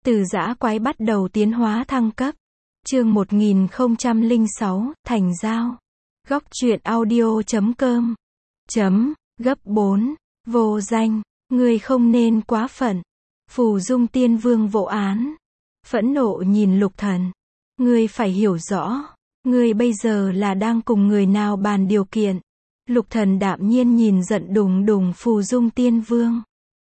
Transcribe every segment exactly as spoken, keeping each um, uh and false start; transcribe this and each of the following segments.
Từ dã quái bắt đầu tiến hóa thăng cấp. Chương một nghìn không trăm lẻ sáu, Thành Giao. Góc truyện audio chấm com. Chấm, gấp bốn. Vô danh, ngươi không nên quá phận. Phù Dung Tiên Vương vỗ án. Phẫn nộ nhìn Lục Thần. Ngươi phải hiểu rõ. Ngươi bây giờ là đang cùng người nào bàn điều kiện. Lục Thần đạm nhiên nhìn giận đùng đùng Phù Dung Tiên Vương.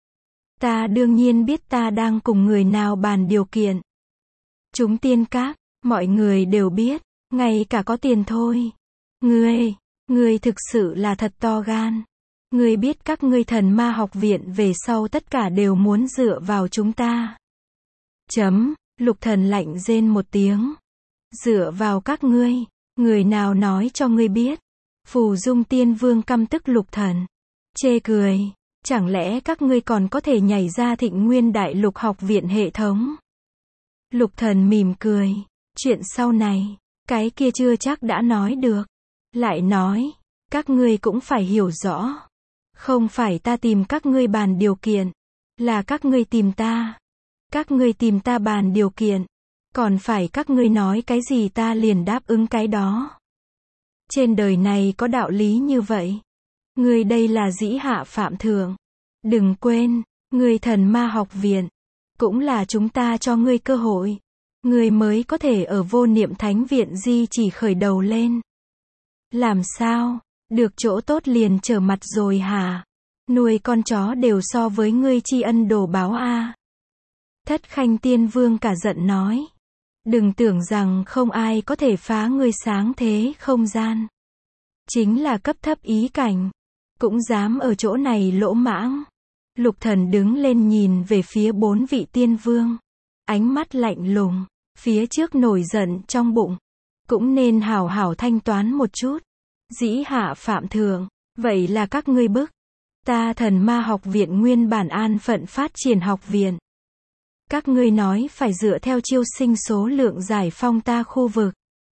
Ta đương nhiên biết ta đang cùng người nào bàn điều kiện. Chúng tiên các, mọi người đều biết, ngay cả có tiền thôi. Ngươi, ngươi thực sự là thật to gan. Ngươi biết các ngươi Thần Ma học viện về sau tất cả đều muốn dựa vào chúng ta. Chấm, Lục Thần lạnh rên một tiếng. Dựa vào các ngươi, người nào nói cho ngươi biết. Phù Dung Tiên Vương căm tức Lục Thần. Chê cười. Chẳng lẽ các ngươi còn có thể nhảy ra Thịnh Nguyên Đại Lục học viện hệ thống? Lục Thần mỉm cười. Chuyện sau này, cái kia chưa chắc đã nói được. Lại nói, các ngươi cũng phải hiểu rõ. Không phải ta tìm các ngươi bàn điều kiện. Là các ngươi tìm ta. Các ngươi tìm ta bàn điều kiện. Còn phải các ngươi nói cái gì ta liền đáp ứng cái đó. Trên đời này có đạo lý như vậy. Ngươi đây là dĩ hạ phạm thượng. Đừng quên, ngươi Thần Ma học viện. Cũng là chúng ta cho ngươi cơ hội. Ngươi mới có thể ở Vô Niệm Thánh viện di chỉ khởi đầu lên. Làm sao? Được chỗ tốt liền trở mặt rồi hả? Nuôi con chó đều so với ngươi tri ân đồ báo a. Thất Khanh Tiên Vương cả giận nói. Đừng tưởng rằng không ai có thể phá ngươi sáng thế không gian. Chính là cấp thấp ý cảnh. Cũng dám ở chỗ này lỗ mãng. Lục Thần đứng lên nhìn về phía bốn vị tiên vương. Ánh mắt lạnh lùng. Phía trước nổi giận trong bụng. Cũng nên hảo hảo thanh toán một chút. Dĩ hạ phạm thượng. Vậy là các ngươi bức. Ta Thần Ma học viện nguyên bản an phận phát triển học viện. Các ngươi nói phải dựa theo chiêu sinh số lượng giải phong ta khu vực.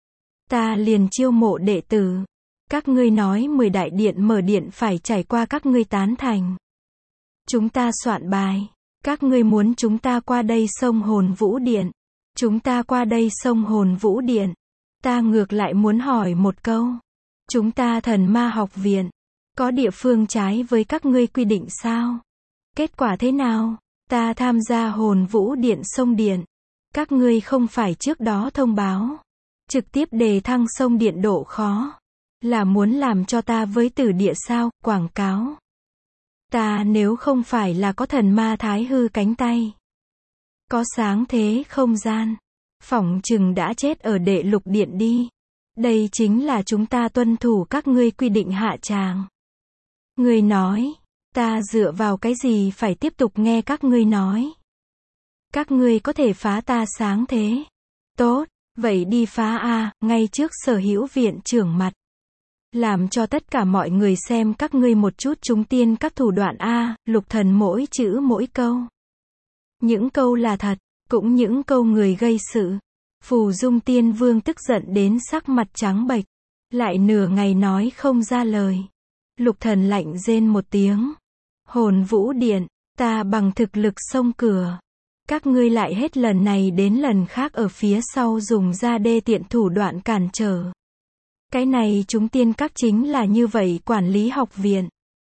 Ta liền chiêu mộ đệ tử. Các ngươi nói mười đại điện mở điện phải trải qua các ngươi tán thành. Chúng ta soạn bài. Các ngươi muốn chúng ta qua đây xông Hồn Vũ Điện. Chúng ta qua đây xông Hồn Vũ Điện. Ta ngược lại muốn hỏi một câu. Chúng ta Thần Ma học viện. Có địa phương trái với các ngươi quy định sao? Kết quả thế nào? Ta tham gia Hồn Vũ Điện xông điện. Các ngươi không phải trước đó thông báo. Trực tiếp đề thăng xông điện độ khó. Là muốn làm cho ta với Tử Địa sao, quảng cáo. Ta nếu không phải là có Thần Ma thái hư cánh tay. Có sáng thế không gian. Phỏng chừng đã chết ở Đệ Lục Điện đi. Đây chính là chúng ta tuân thủ các ngươi quy định hạ tràng. Ngươi nói, ta dựa vào cái gì phải tiếp tục nghe các ngươi nói. Các ngươi có thể phá ta sáng thế. Tốt, vậy đi phá a, ngay trước Sở Hữu viện trưởng mặt. Làm cho tất cả mọi người xem các ngươi một chút chúng tiên các thủ đoạn a. Lục Thần mỗi chữ mỗi câu. Những câu là thật, cũng những câu người gây sự. Phù Dung Tiên Vương tức giận đến sắc mặt trắng bệch, lại nửa ngày nói không ra lời. Lục Thần lạnh rên một tiếng. Hồn Vũ Điện, ta bằng thực lực xông cửa. Các ngươi lại hết lần này đến lần khác ở phía sau dùng ra đê tiện thủ đoạn cản trở. Cái này chúng tiên các chính là như vậy quản lý học viện.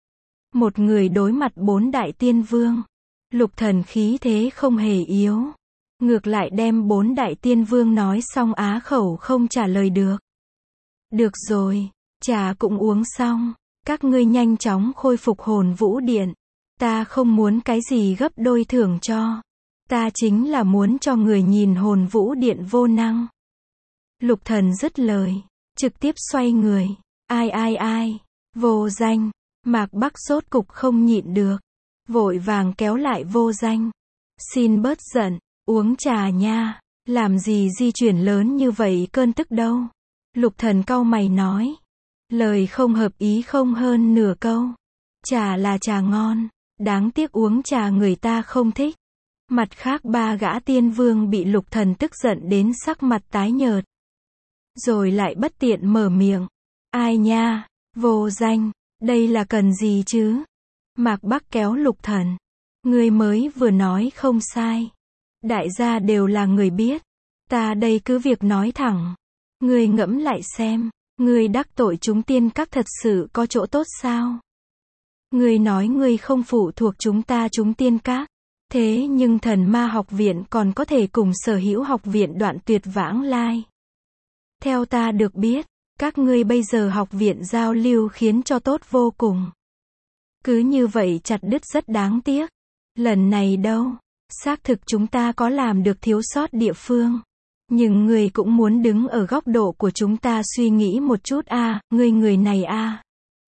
Một người đối mặt bốn đại tiên vương. Lục Thần khí thế không hề yếu. Ngược lại đem bốn đại tiên vương nói xong á khẩu không trả lời được. Được rồi, trà cũng uống xong. Các ngươi nhanh chóng khôi phục Hồn Vũ Điện. Ta không muốn cái gì gấp đôi thưởng cho. Ta chính là muốn cho người nhìn Hồn Vũ Điện vô năng. Lục Thần dứt lời. Trực tiếp xoay người. Ai ai ai. Vô Danh. Mạc Bắc sốt cục không nhịn được. Vội vàng kéo lại Vô Danh. Xin bớt giận. Uống trà nha. Làm gì di chuyển lớn như vậy cơn tức đâu. Lục Thần cau mày nói. Lời không hợp ý không hơn nửa câu. Trà là trà ngon. Đáng tiếc uống trà người ta không thích. Mặt khác ba gã tiên vương bị Lục Thần tức giận đến sắc mặt tái nhợt. Rồi lại bất tiện mở miệng. Ai nha, Vô Danh, đây là cần gì chứ? Mạc Bắc kéo Lục Thần. Ngươi mới vừa nói không sai. Đại gia đều là người biết. Ta đây cứ việc nói thẳng. Ngươi ngẫm lại xem, ngươi đắc tội chúng tiên các thật sự có chỗ tốt sao? Ngươi nói ngươi không phụ thuộc chúng ta chúng tiên các. Thế nhưng thần ma học viện còn có thể cùng sở hữu học viện đoạn tuyệt vãng lai. Theo ta được biết, các ngươi bây giờ học viện giao lưu khiến cho tốt vô cùng. Cứ như vậy chặt đứt rất đáng tiếc. Lần này đâu, xác thực chúng ta có làm được thiếu sót địa phương. Nhưng người cũng muốn đứng ở góc độ của chúng ta suy nghĩ một chút a, à, ngươi người này a. À.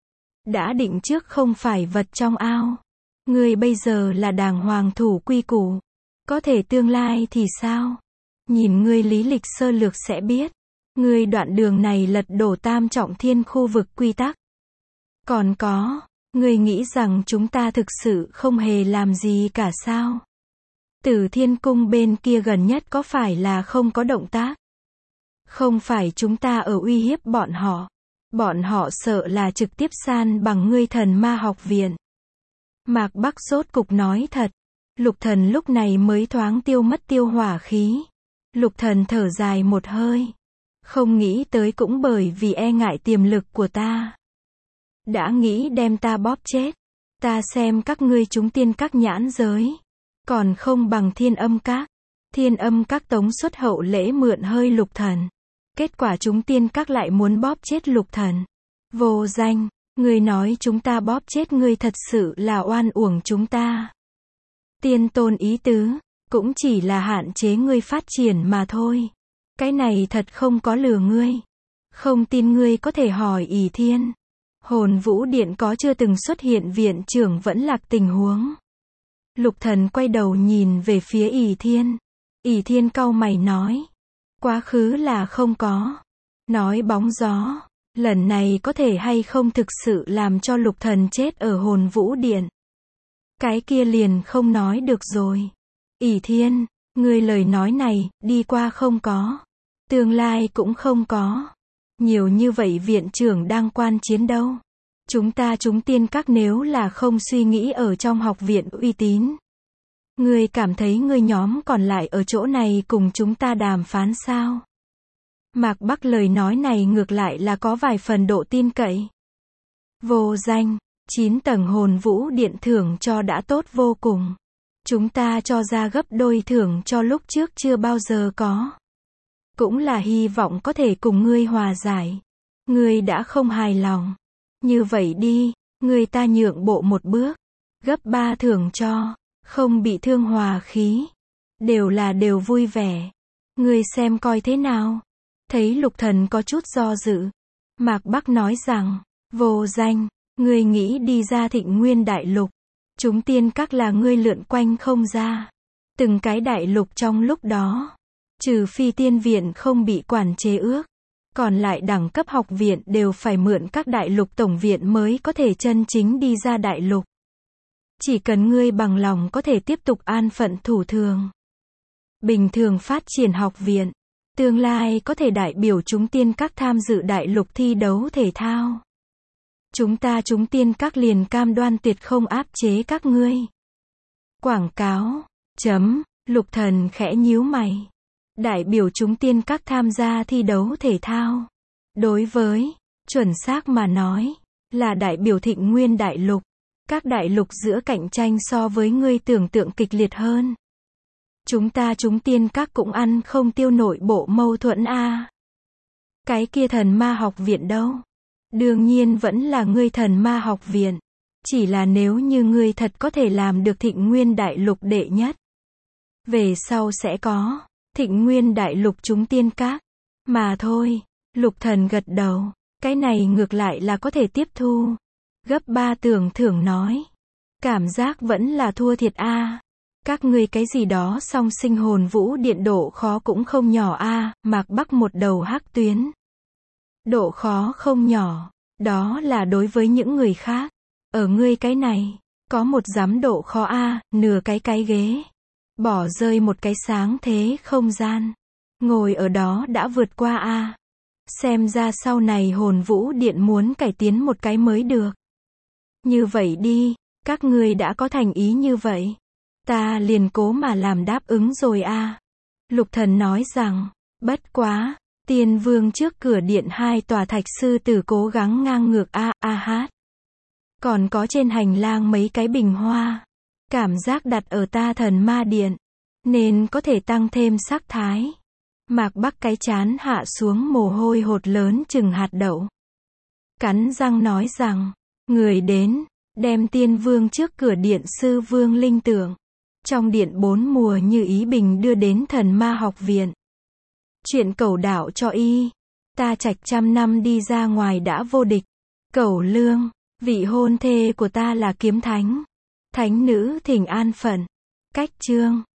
Đã định trước không phải vật trong ao. Ngươi bây giờ là đàng hoàng thủ quy củ. Có thể tương lai thì sao? Nhìn ngươi lý lịch sơ lược sẽ biết. Ngươi đoạn đường này lật đổ tam trọng thiên khu vực quy tắc. Còn có, ngươi nghĩ rằng chúng ta thực sự không hề làm gì cả sao? Tử Thiên Cung bên kia gần nhất có phải là không có động tác? Không phải chúng ta ở uy hiếp bọn họ. Bọn họ sợ là trực tiếp san bằng ngươi thần ma học viện. Mạc Bắc rốt cục nói thật. Lục Thần lúc này mới thoáng tiêu mất tiêu hỏa khí. Lục Thần thở dài một hơi. Không nghĩ tới cũng bởi vì e ngại tiềm lực của ta. Đã nghĩ đem ta bóp chết. Ta xem các ngươi chúng tiên các nhãn giới. Còn không bằng Thiên Âm các. Thiên Âm các tống xuất hậu lễ mượn hơi Lục Thần. Kết quả chúng tiên các lại muốn bóp chết Lục Thần. Vô danh, ngươi nói chúng ta bóp chết ngươi thật sự là oan uổng chúng ta. Tiên tôn ý tứ, cũng chỉ là hạn chế ngươi phát triển mà thôi. Cái này thật không có lừa ngươi. Không tin ngươi có thể hỏi ỷ thiên. Hồn Vũ Điện có chưa từng xuất hiện viện trưởng vẫn lạc tình huống. Lục Thần quay đầu nhìn về phía ỷ thiên. ỷ thiên cau mày nói. Quá khứ là không có. Nói bóng gió. Lần này có thể hay không thực sự làm cho Lục Thần chết ở Hồn Vũ Điện. Cái kia liền không nói được rồi. ỷ thiên, ngươi lời nói này, đi qua không có. Tương lai cũng không có. Nhiều như vậy viện trưởng đang quan chiến đâu. Chúng ta chúng tiên các nếu là không suy nghĩ ở trong học viện uy tín. Ngươi cảm thấy ngươi nhóm còn lại ở chỗ này cùng chúng ta đàm phán sao? Mạc Bắc lời nói này ngược lại là có vài phần độ tin cậy. Vô danh, chín tầng Hồn Vũ Điện thưởng cho đã tốt vô cùng. Chúng ta cho ra gấp đôi thưởng cho lúc trước chưa bao giờ có. Cũng là hy vọng có thể cùng ngươi hòa giải. Ngươi đã không hài lòng. Như vậy đi, ngươi ta nhượng bộ một bước. Gấp ba thưởng cho, không bị thương hòa khí. Đều là đều vui vẻ. Ngươi xem coi thế nào. Thấy Lục Thần có chút do dự. Mạc Bắc nói rằng, vô danh, ngươi nghĩ đi ra Thịnh Nguyên Đại Lục. Chúng tiên các là ngươi lượn quanh không ra. Từng cái đại lục trong lúc đó. Trừ phi tiên viện không bị quản chế ước. Còn lại đẳng cấp học viện đều phải mượn các đại lục tổng viện mới có thể chân chính đi ra đại lục. Chỉ cần ngươi bằng lòng có thể tiếp tục an phận thủ thường. Bình thường phát triển học viện. Tương lai có thể đại biểu chúng tiên các tham dự đại lục thi đấu thể thao. Chúng ta chúng tiên các liền cam đoan tuyệt không áp chế các ngươi. Quảng cáo. Chấm. Lục Thần khẽ nhíu mày. Đại biểu chúng tiên các tham gia thi đấu thể thao. Đối với, chuẩn xác mà nói, là đại biểu Thịnh Nguyên Đại Lục. Các đại lục giữa cạnh tranh so với ngươi tưởng tượng kịch liệt hơn. Chúng ta chúng tiên các cũng ăn không tiêu nội bộ mâu thuẫn a. À. Cái kia thần ma học viện đâu? Đương nhiên vẫn là ngươi thần ma học viện. Chỉ là nếu như ngươi thật có thể làm được Thịnh Nguyên Đại Lục đệ nhất. Về sau sẽ có Thịnh Nguyên Đại Lục chúng tiên các. Mà thôi, Lục Thần gật đầu. Cái này ngược lại là có thể tiếp thu. Gấp ba tưởng thưởng nói. Cảm giác vẫn là thua thiệt a. À. Các ngươi cái gì đó song sinh Hồn Vũ Điện độ khó cũng không nhỏ a. À. Mạc Bắc một đầu hắc tuyến. Độ khó không nhỏ. Đó là đối với những người khác. Ở ngươi cái này, có một giám độ khó a, à, nửa cái cái ghế. Bỏ rơi một cái sáng thế không gian. Ngồi ở đó đã vượt qua a. À. Xem ra sau này Hồn Vũ Điện muốn cải tiến một cái mới được. Như vậy đi, các ngươi đã có thành ý như vậy. Ta liền cố mà làm đáp ứng rồi a. Lục Thần nói rằng, bất quá, Tiên Vương trước cửa điện hai tòa thạch sư tử cố gắng ngang ngược a a hát. Còn có trên hành lang mấy cái bình hoa. Cảm giác đặt ở ta thần ma điện. Nên có thể tăng thêm sắc thái. Mạc Bắc cái chán hạ xuống mồ hôi hột lớn chừng hạt đậu. Cắn răng nói rằng, người đến, đem Tiên Vương trước cửa điện sư vương linh tượng. Trong điện bốn mùa như ý bình đưa đến thần ma học viện. Chuyện cẩu đạo cho y. Ta trạch trăm năm đi ra ngoài đã vô địch. Cẩu lương, vị hôn thê của ta là kiếm thánh. Thánh nữ thỉnh an phận. Cách chương.